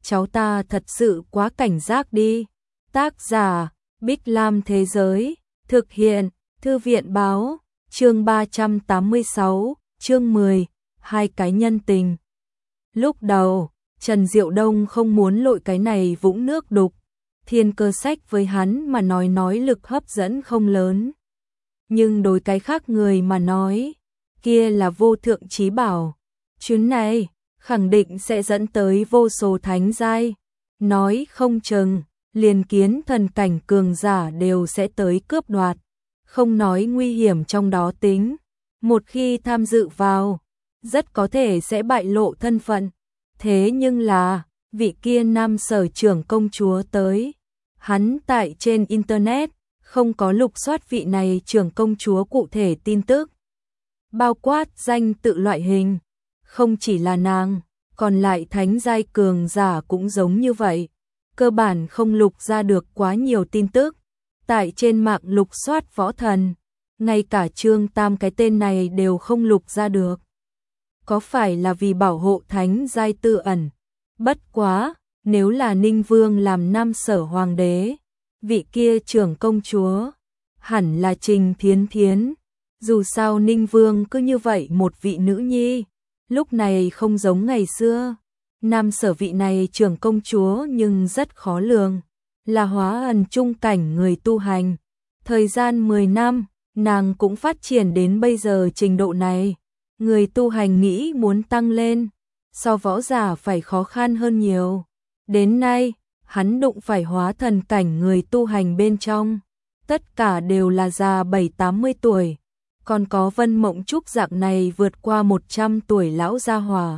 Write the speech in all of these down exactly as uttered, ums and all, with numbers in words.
cháu ta thật sự quá cảnh giác đi. Tác giả, Bích Lam Thế Giới, thực hiện, Thư viện Báo, chương ba trăm tám mươi sáu, chương mười, hai cái nhân tình. Lúc đầu, Trần Diệu Đông không muốn lội cái này vũng nước đục, thiên cơ sách với hắn mà nói nói lực hấp dẫn không lớn. Nhưng đối cái khác người mà nói, kia là vô thượng chí bảo. Chuyến này, khẳng định sẽ dẫn tới vô số thánh giai. Nói không chừng, liền kiến thần cảnh cường giả đều sẽ tới cướp đoạt. Không nói nguy hiểm trong đó tính. Một khi tham dự vào, rất có thể sẽ bại lộ thân phận. Thế nhưng là, vị kia nam sở trưởng công chúa tới. Hắn tại trên Internet, không có lục soát vị này trưởng công chúa cụ thể tin tức. Bao quát danh tự loại hình. Không chỉ là nàng, còn lại thánh giai cường giả cũng giống như vậy. Cơ bản không lục ra được quá nhiều tin tức. Tại trên mạng lục soát võ thần, ngay cả Trương Tam cái tên này đều không lục ra được. Có phải là vì bảo hộ thánh giai tư ẩn? Bất quá, nếu là Ninh Vương làm nam sở hoàng đế, vị kia trưởng công chúa, hẳn là Trình Thiến Thiến. Dù sao Ninh Vương cứ như vậy một vị nữ nhi, lúc này không giống ngày xưa. Nam sở vị này trưởng công chúa nhưng rất khó lường, là hóa ẩn trung cảnh người tu hành. Thời gian mười năm, nàng cũng phát triển đến bây giờ trình độ này. Người tu hành nghĩ muốn tăng lên, so võ giả phải khó khăn hơn nhiều. Đến nay, hắn đụng phải hóa thần cảnh người tu hành bên trong. Tất cả đều là già bảy tám mươi tuổi. Còn có Vân Mộng Trúc dạng này vượt qua một trăm tuổi lão gia hỏa.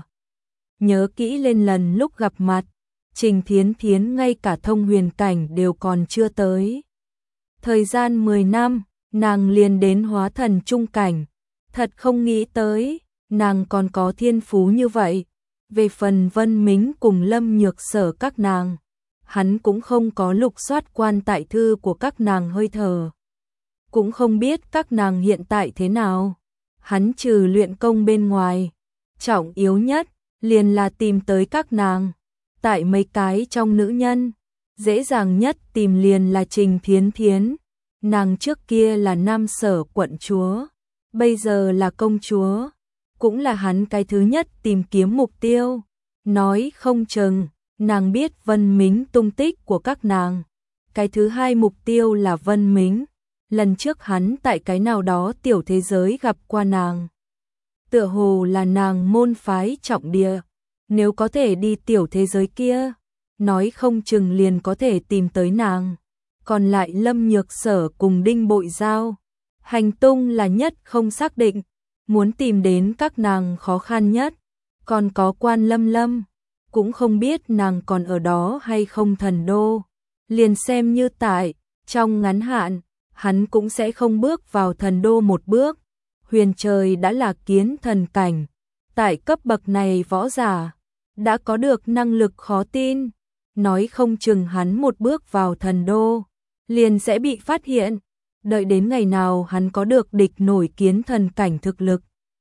Nhớ kỹ lên lần lúc gặp mặt, Trình Thiến Thiến ngay cả thông huyền cảnh đều còn chưa tới. Thời gian mười năm, nàng liền đến hóa thần trung cảnh. Thật không nghĩ tới, nàng còn có thiên phú như vậy. Về phần Vân Mính cùng Lâm Nhược Sở các nàng, hắn cũng không có lục soát quan tại thư của các nàng hơi thở. Cũng không biết các nàng hiện tại thế nào. Hắn trừ luyện công bên ngoài, trọng yếu nhất liền là tìm tới các nàng. Tại mấy cái trong nữ nhân, dễ dàng nhất tìm liền là Trình Thiến Thiến. Nàng trước kia là nam sở quận chúa, bây giờ là công chúa, cũng là hắn cái thứ nhất tìm kiếm mục tiêu. Nói không chừng, nàng biết Vân Mính tung tích của các nàng. Cái thứ hai mục tiêu là Vân Mính. Lần trước hắn tại cái nào đó tiểu thế giới gặp qua nàng. Tựa hồ là nàng môn phái trọng địa. Nếu có thể đi tiểu thế giới kia, nói không chừng liền có thể tìm tới nàng. Còn lại Lâm Nhược Sở cùng Đinh Bội Giao, hành tung là nhất không xác định, muốn tìm đến các nàng khó khăn nhất. Còn có Quan Lâm Lâm, cũng không biết nàng còn ở đó hay không thần đô. Liền xem như tại, trong ngắn hạn, hắn cũng sẽ không bước vào thần đô một bước. Huyền trời đã là kiến thần cảnh, tại cấp bậc này võ giả, đã có được năng lực khó tin. Nói không chừng hắn một bước vào thần đô, liền sẽ bị phát hiện. Đợi đến ngày nào hắn có được địch nổi kiến thần cảnh thực lực,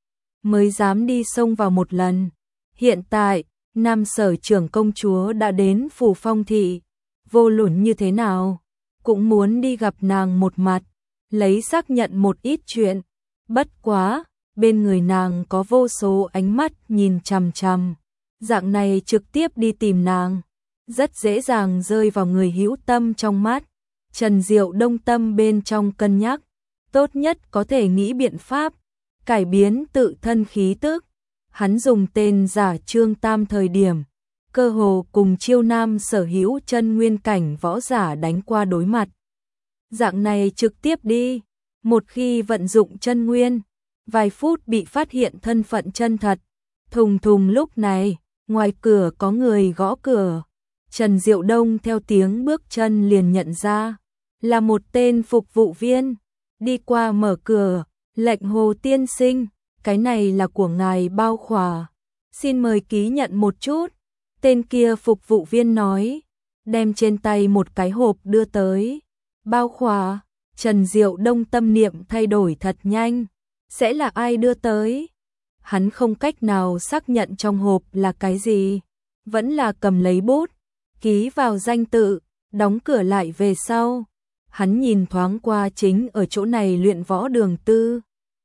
mới dám đi xông vào một lần. Hiện tại, nam sở trưởng công chúa đã đến phủ Phong thị, vô luận như thế nào, cũng muốn đi gặp nàng một mặt, lấy xác nhận một ít chuyện. Bất quá, bên người nàng có vô số ánh mắt nhìn chằm chằm. Dạng này trực tiếp đi tìm nàng, rất dễ dàng rơi vào người hữu tâm trong mắt. Trần Diệu Đông tâm bên trong cân nhắc, tốt nhất có thể nghĩ biện pháp, cải biến tự thân khí tức. Hắn dùng tên giả Trương Tam thời điểm, cơ hồ cùng Chiêu Nam sở hữu chân nguyên cảnh võ giả đánh qua đối mặt. Dạng này trực tiếp đi, một khi vận dụng chân nguyên, vài phút bị phát hiện thân phận chân thật. Thùng thùng lúc này, ngoài cửa có người gõ cửa. Trần Diệu Đông theo tiếng bước chân liền nhận ra, là một tên phục vụ viên. Đi qua mở cửa, lệnh Hồ tiên sinh, cái này là của ngài bao khỏa, xin mời ký nhận một chút. Tên kia phục vụ viên nói, đem trên tay một cái hộp đưa tới. Bao khỏa, Trần Diệu Đông tâm niệm thay đổi thật nhanh, sẽ là ai đưa tới? Hắn không cách nào xác nhận trong hộp là cái gì, vẫn là cầm lấy bút, ký vào danh tự, đóng cửa lại về sau. Hắn nhìn thoáng qua chính ở chỗ này luyện võ Đường Tư.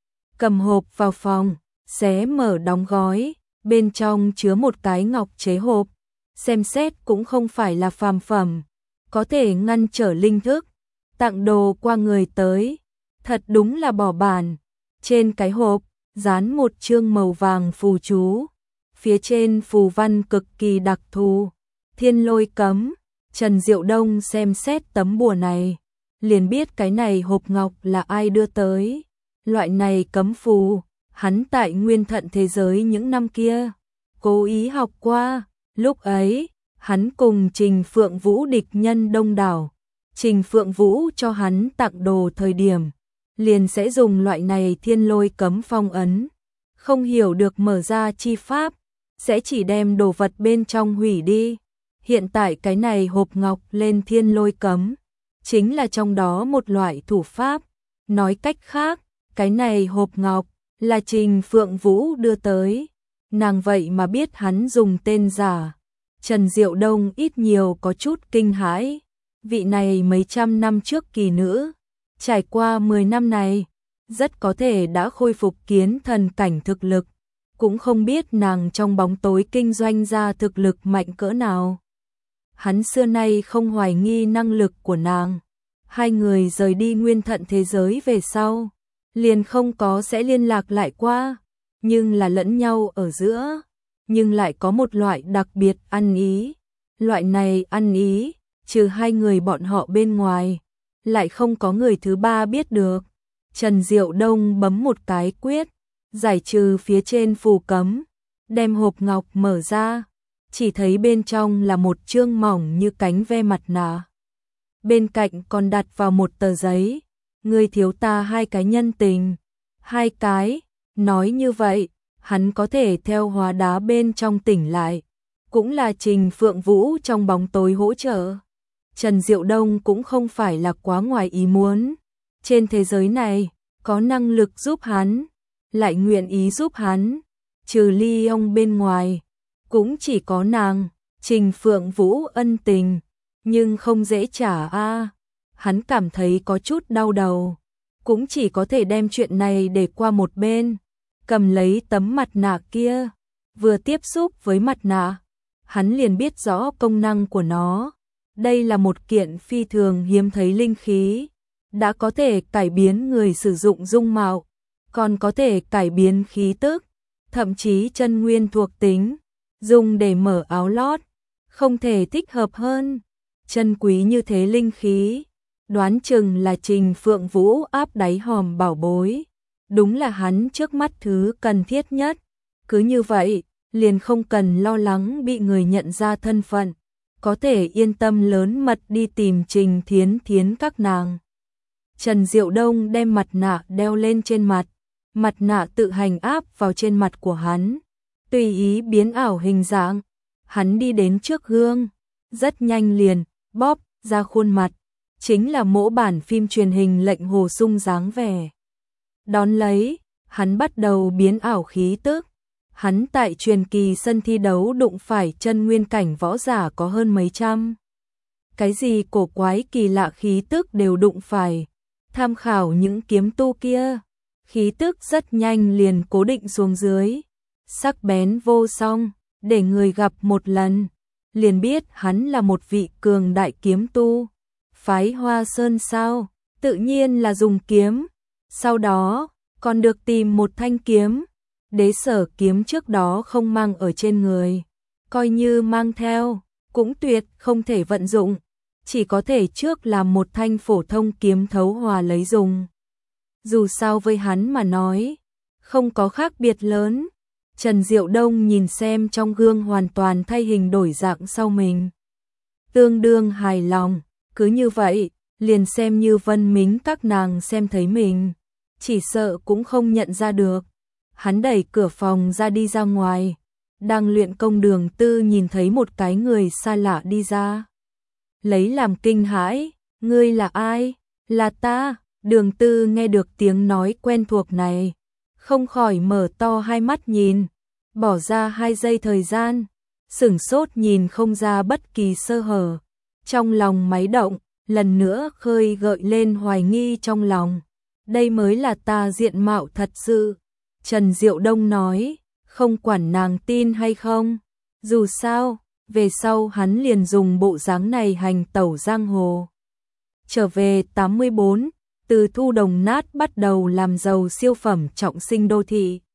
Cầm hộp vào phòng, xé mở đóng gói, bên trong chứa một cái ngọc chế hộp. Xem xét cũng không phải là phàm phẩm, có thể ngăn trở linh thức, tặng đồ qua người tới. Thật đúng là bỏ bản. Trên cái hộp, dán một chương màu vàng phù chú. Phía trên phù văn cực kỳ đặc thù. Thiên lôi cấm. Trần Diệu Đông xem xét tấm bùa này, liền biết cái này hộp ngọc là ai đưa tới. Loại này cấm phù, hắn tại Nguyên Thận thế giới những năm kia cố ý học qua. Lúc ấy, hắn cùng Trình Phượng Vũ địch nhân đông đảo. Trình Phượng Vũ cho hắn tặng đồ thời điểm, liền sẽ dùng loại này thiên lôi cấm phong ấn. Không hiểu được mở ra chi pháp, sẽ chỉ đem đồ vật bên trong hủy đi. Hiện tại cái này hộp ngọc lên thiên lôi cấm, chính là trong đó một loại thủ pháp. Nói cách khác, cái này hộp ngọc là Trình Phượng Vũ đưa tới. Nàng vậy mà biết hắn dùng tên giả. Trần Diệu Đông ít nhiều có chút kinh hãi. Vị này mấy trăm năm trước kỳ nữ, trải qua mười năm này, rất có thể đã khôi phục kiến thần cảnh thực lực. Cũng không biết nàng trong bóng tối kinh doanh ra thực lực mạnh cỡ nào. Hắn xưa nay không hoài nghi năng lực của nàng. Hai người rời đi Nguyên Thận thế giới về sau, liền không có sẽ liên lạc lại qua, nhưng là lẫn nhau ở giữa, nhưng lại có một loại đặc biệt ăn ý. Loại này ăn ý, trừ hai người bọn họ bên ngoài, lại không có người thứ ba biết được. Trần Diệu Đông bấm một cái quyết, giải trừ phía trên phù cấm, đem hộp ngọc mở ra, chỉ thấy bên trong là một chương mỏng như cánh ve mặt nạ. Bên cạnh còn đặt vào một tờ giấy, ngươi thiếu ta hai cái nhân tình. Hai cái, nói như vậy, hắn có thể theo hóa đá bên trong tỉnh lại. Cũng là Trình Phượng Vũ trong bóng tối hỗ trợ. Trần Diệu Đông cũng không phải là quá ngoài ý muốn. Trên thế giới này, có năng lực giúp hắn, lại nguyện ý giúp hắn, trừ ly ông bên ngoài, cũng chỉ có nàng. Trình Phượng Vũ ân tình, nhưng không dễ trả a. Hắn cảm thấy có chút đau đầu, cũng chỉ có thể đem chuyện này để qua một bên, cầm lấy tấm mặt nạ kia, vừa tiếp xúc với mặt nạ, hắn liền biết rõ công năng của nó. Đây là một kiện phi thường hiếm thấy linh khí, đã có thể cải biến người sử dụng dung mạo, còn có thể cải biến khí tức, thậm chí chân nguyên thuộc tính, dùng để mở áo lót, không thể thích hợp hơn. Chân quý như thế linh khí, đoán chừng là Trình Phượng Vũ áp đáy hòm bảo bối, đúng là hắn trước mắt thứ cần thiết nhất. Cứ như vậy, liền không cần lo lắng bị người nhận ra thân phận, có thể yên tâm lớn mật đi tìm Trình Thiến Thiến các nàng. Trần Diệu Đông đem mặt nạ đeo lên trên mặt, mặt nạ tự hành áp vào trên mặt của hắn, tùy ý biến ảo hình dạng. Hắn đi đến trước gương, rất nhanh liền bóp ra khuôn mặt, chính là mẫu bản phim truyền hình Lệnh Hồ Sung dáng vẻ. Đón lấy, hắn bắt đầu biến ảo khí tức. Hắn tại truyền kỳ sân thi đấu đụng phải chân nguyên cảnh võ giả có hơn mấy trăm. Cái gì cổ quái kỳ lạ khí tức đều đụng phải. Tham khảo những kiếm tu kia, khí tức rất nhanh liền cố định xuống dưới, sắc bén vô song, để người gặp một lần liền biết hắn là một vị cường đại kiếm tu. Phái Hoa Sơn sao? Tự nhiên là dùng kiếm. Sau đó, còn được tìm một thanh kiếm. Đế sở kiếm trước đó không mang ở trên người, coi như mang theo, cũng tuyệt không thể vận dụng, chỉ có thể trước làm một thanh phổ thông kiếm thấu hòa lấy dùng. Dù sao với hắn mà nói, không có khác biệt lớn. Trần Diệu Đông nhìn xem trong gương hoàn toàn thay hình đổi dạng sau mình, tương đương hài lòng. Cứ như vậy, liền xem như Vân Mính các nàng xem thấy mình, chỉ sợ cũng không nhận ra được. Hắn đẩy cửa phòng ra đi ra ngoài, đang luyện công Đường Tư nhìn thấy một cái người xa lạ đi ra, lấy làm kinh hãi. Ngươi là ai? Là ta. Đường Tư nghe được tiếng nói quen thuộc này, không khỏi mở to hai mắt nhìn, bỏ ra hai giây thời gian, sửng sốt nhìn không ra bất kỳ sơ hở. Trong lòng máy động, lần nữa khơi gợi lên hoài nghi trong lòng. Đây mới là ta diện mạo thật sự. Trần Diệu Đông nói, không quản nàng tin hay không. Dù sao, về sau hắn liền dùng bộ dáng này hành tẩu giang hồ. Trở về tám mươi bốn, từ thu đồng nát bắt đầu làm giàu siêu phẩm trọng sinh đô thị.